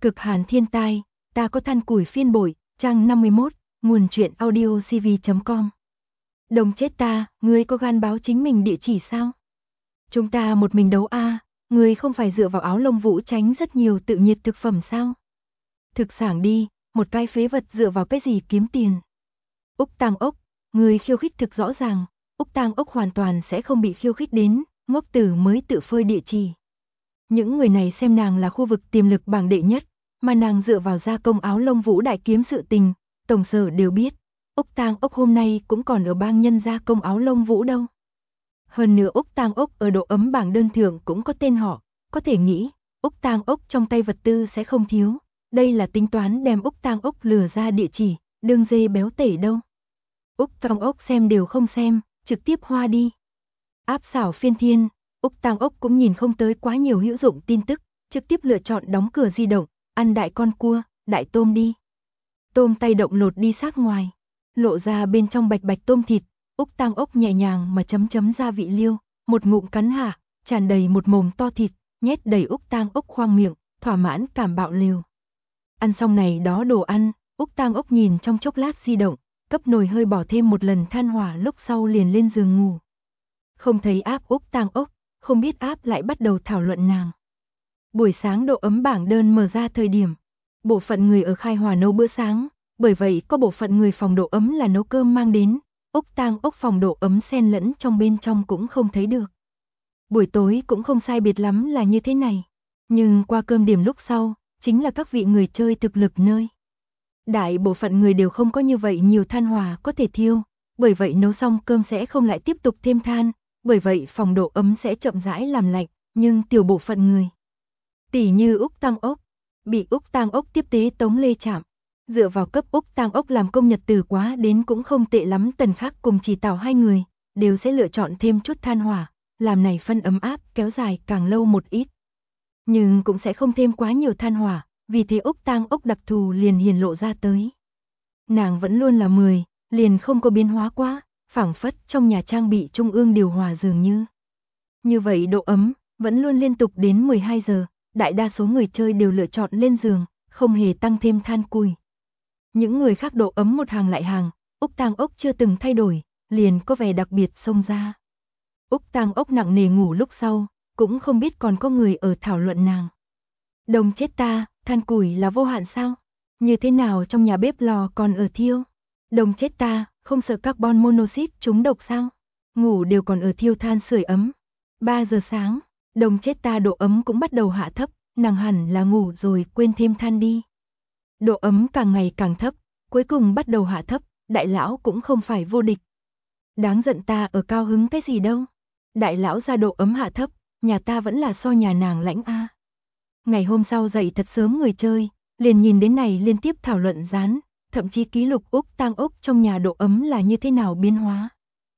Cực hàn thiên tai, ta có than củi phiên bội, trang 51, nguồn truyện audio cv.com. Đồng chết ta, ngươi có gan báo chính mình địa chỉ sao? Chúng ta một mình đấu a, ngươi không phải dựa vào áo lông vũ tránh rất nhiều tự nhiệt thực phẩm sao? Thực sảng đi, một cái phế vật dựa vào cái gì kiếm tiền? Úc Tang Ốc, ngươi khiêu khích thực rõ ràng, Úc Tang Ốc hoàn toàn sẽ không bị khiêu khích đến, ngốc tử mới tự phơi địa chỉ. Những người này xem nàng là khu vực tiềm lực bảng đệ nhất, mà nàng dựa vào gia công áo lông vũ đại kiếm sự tình, tổng sở đều biết, Úc Tang Ốc hôm nay cũng còn ở bang nhân gia công áo lông vũ đâu. Hơn nữa Úc Tang Ốc ở độ ấm bảng đơn thượng cũng có tên họ, có thể nghĩ, Úc Tang Ốc trong tay vật tư sẽ không thiếu, đây là tính toán đem Úc Tang Ốc lừa ra địa chỉ, đương dê béo tể đâu. Úc Tang Ốc xem đều không xem, trực tiếp hoa đi. Áp xảo phiên thiên, Úc Tang Ốc cũng nhìn không tới quá nhiều hữu dụng tin tức, trực tiếp lựa chọn đóng cửa di động, ăn đại con cua, đại tôm đi. Tôm tay động lột đi xác ngoài, lộ ra bên trong bạch bạch tôm thịt, Úc Tang Ốc nhẹ nhàng mà chấm chấm gia vị liêu, một ngụm cắn hạ, tràn đầy một mồm to thịt, nhét đầy Úc Tang Ốc khoang miệng, thỏa mãn cảm bạo liều. Ăn xong này đó đồ ăn, Úc Tang Ốc nhìn trong chốc lát di động, cấp nồi hơi bỏ thêm một lần than hỏa lúc sau liền lên giường ngủ. Không thấy áp Úc Tang Ốc, không biết áp lại bắt đầu thảo luận nàng. Buổi sáng độ ấm bảng đơn mở ra thời điểm, bộ phận người ở Khai Hòa nấu bữa sáng, bởi vậy có bộ phận người phòng độ ấm là nấu cơm mang đến, Úc Tang Ốc phòng độ ấm xen lẫn trong bên trong cũng không thấy được. Buổi tối cũng không sai biệt lắm là như thế này, nhưng qua cơm điểm lúc sau, chính là các vị người chơi thực lực nơi. Đại bộ phận người đều không có như vậy nhiều than hỏa có thể thiêu, bởi vậy nấu xong cơm sẽ không lại tiếp tục thêm than, bởi vậy phòng độ ấm sẽ chậm rãi làm lạnh, nhưng tiểu bộ phận người, tỉ như Úc Tang Ốc, bị Úc Tang Ốc tiếp tế Tống Lê chạm, dựa vào cấp Úc Tang Ốc làm công nhật từ quá đến cũng không tệ lắm, Tần Khắc cùng Chỉ Tảo hai người đều sẽ lựa chọn thêm chút than hỏa, làm này phân ấm áp kéo dài càng lâu một ít. Nhưng cũng sẽ không thêm quá nhiều than hỏa, vì thế Úc Tang Ốc đặc thù liền hiển lộ ra tới. Nàng vẫn luôn là 10, liền không có biến hóa quá, phảng phất trong nhà trang bị trung ương điều hòa dường như. Như vậy độ ấm vẫn luôn liên tục đến 12 giờ, đại đa số người chơi đều lựa chọn lên giường, không hề tăng thêm than củi. Những người khác độ ấm một hàng lại hàng, Úc Tang Ốc chưa từng thay đổi, liền có vẻ đặc biệt xông ra. Úc Tang Ốc nặng nề ngủ lúc sau, cũng không biết còn có người ở thảo luận nàng. Đồng chết ta, than củi là vô hạn sao? Như thế nào trong nhà bếp lò còn ở thiêu? Đồng chết ta, không sợ carbon monoxide trúng độc sao? Ngủ đều còn ở thiêu than sưởi ấm. 3 giờ sáng, đồng chết ta độ ấm cũng bắt đầu hạ thấp, nàng hẳn là ngủ rồi quên thêm than đi. Độ ấm càng ngày càng thấp, cuối cùng bắt đầu hạ thấp, đại lão cũng không phải vô địch. Đáng giận ta ở cao hứng cái gì đâu. Đại lão ra độ ấm hạ thấp, nhà ta vẫn là so nhà nàng lãnh a. Ngày hôm sau dậy thật sớm người chơi, liền nhìn đến này liên tiếp thảo luận dán, thậm chí ký lục Úc Tang Ốc trong nhà độ ấm là như thế nào biến hóa.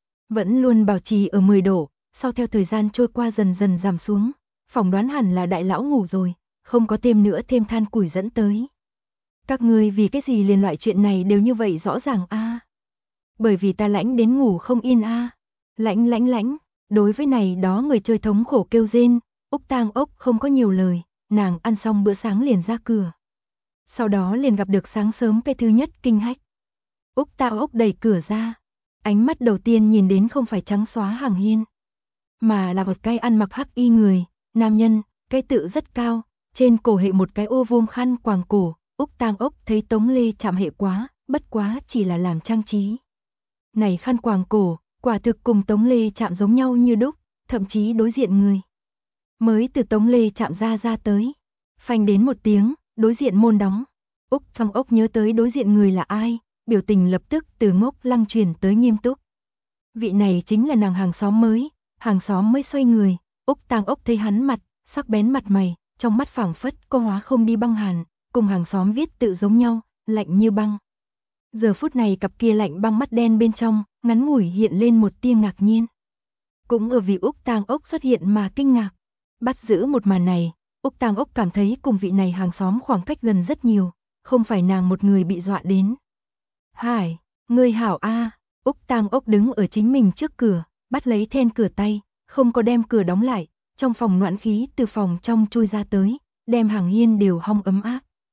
Vẫn luôn bảo trì ở 10 độ, sau theo thời gian trôi qua dần dần giảm xuống, phỏng đoán hẳn là đại lão ngủ rồi, không có thêm nữa thêm than củi dẫn tới. Các ngươi vì cái gì liền loại chuyện này đều như vậy rõ ràng a? Bởi vì ta lãnh đến ngủ không yên a. Lãnh, đối với này đó người chơi thống khổ kêu rên, Úc Tang Ốc không có nhiều lời, nàng ăn xong bữa sáng liền ra cửa. Sau đó liền gặp được sáng sớm cái thứ nhất kinh hách. Úc Tang Ốc đẩy cửa ra, ánh mắt đầu tiên nhìn đến không phải trắng xóa hàng hiên, mà là một cái ăn mặc hắc y người, nam nhân, cái tự rất cao, trên cổ hệ một cái ô vuông khăn quàng cổ. Úc Tang Ốc thấy Tống Lê chạm hệ quá, bất quá chỉ là làm trang trí. Này khăn quàng cổ, quả thực cùng Tống Lê chạm giống nhau như đúc, thậm chí đối diện người. Mới từ Tống Lê chạm ra tới, phanh đến một tiếng, đối diện môn đóng. Úc Tang Ốc nhớ tới đối diện người là ai, biểu tình lập tức từ ngốc lăng chuyển tới nghiêm túc. Vị này chính là nàng hàng xóm mới xoay người, Úc Tang Ốc thấy hắn mặt, sắc bén mặt mày, trong mắt phảng phất có hóa không đi băng hàn, cùng hàng xóm viết tự giống nhau, lạnh như băng. Giờ phút này cặp kia lạnh băng mắt đen bên trong, ngắn ngủi hiện lên một tia ngạc nhiên. Cũng ở vì Úc Tang Ốc xuất hiện mà kinh ngạc. Bắt giữ một màn này, Úc Tang Ốc cảm thấy cùng vị này hàng xóm khoảng cách gần rất nhiều, không phải nàng một người bị dọa đến. Hải, ngươi hảo a. Úc Tang Ốc đứng ở chính mình trước cửa, bắt lấy then cửa tay, không có đem cửa đóng lại, trong phòng noãn khí từ phòng trong chui ra tới, đem hàng hiên đều hong ấm áp.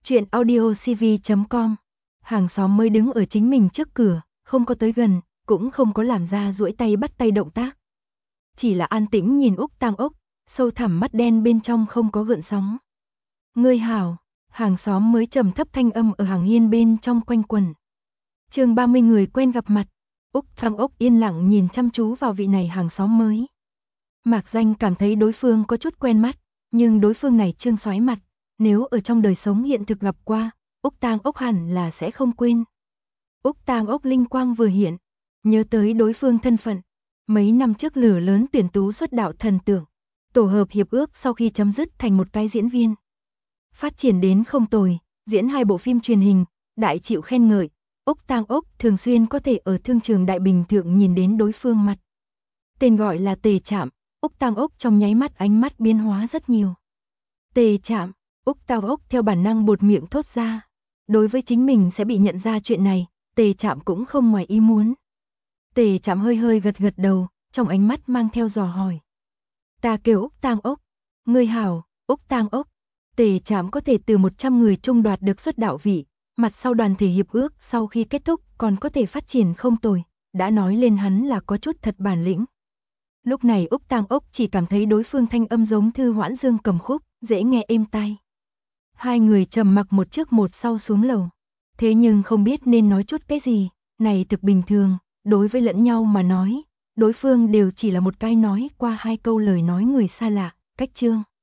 Chuyện audio cv.com. Hàng xóm mới đứng ở chính mình trước cửa, không có tới gần, cũng không có làm ra duỗi tay bắt tay động tác. Chỉ là an tĩnh nhìn Úc Tang Ốc, sâu thẳm mắt đen bên trong không có gợn sóng. Ngươi hảo, hàng xóm mới trầm thấp thanh âm ở hàng hiên bên trong quanh quẩn. Chương 30 người quen gặp mặt. Úc Tang Ốc yên lặng nhìn chăm chú vào vị này hàng xóm mới. Mạc Danh cảm thấy đối phương có chút quen mắt, nhưng đối phương này trương xoáy mặt, nếu ở trong đời sống hiện thực gặp qua, Úc Tang Ốc hẳn là sẽ không quên. Úc Tang Ốc linh quang vừa hiện, nhớ tới đối phương thân phận. Mấy năm trước lửa lớn tuyển tú xuất đạo thần tượng, tổ hợp hiệp ước sau khi chấm dứt thành một cái diễn viên. Phát triển đến không tồi, diễn 2 bộ phim truyền hình, đại chịu khen ngợi. Úc Tang Ốc thường xuyên có thể ở thương trường Đại Bình Thượng nhìn đến đối phương mặt. Tên gọi là Tề Trạm, Úc Tang Ốc trong nháy mắt ánh mắt biến hóa rất nhiều. Tề Trạm, Úc Tang Ốc theo bản năng buột miệng thốt ra. Đối với chính mình sẽ bị nhận ra chuyện này, Tề Trạm cũng không ngoài ý muốn. Tề Trạm hơi hơi gật gật đầu, trong ánh mắt mang theo dò hỏi. Ta kêu Úc Tang Ốc. Ngươi hảo, Úc Tang Ốc. Tề Trạm có thể từ 100 người chung đoạt được xuất đạo vị, mặt sau đoàn thể hiệp ước sau khi kết thúc còn có thể phát triển không tồi, đã nói lên hắn là có chút thật bản lĩnh. Lúc này Úc Tang Ốc chỉ cảm thấy đối phương thanh âm giống Thư Hoãn Dương cầm khúc, dễ nghe êm tai. Hai người trầm mặc một trước một sau xuống lầu. Thế nhưng không biết nên nói chút cái gì, này thực bình thường, đối với lẫn nhau mà nói, đối phương đều chỉ là một cái nói qua 2 câu lời nói người xa lạ, cách chương.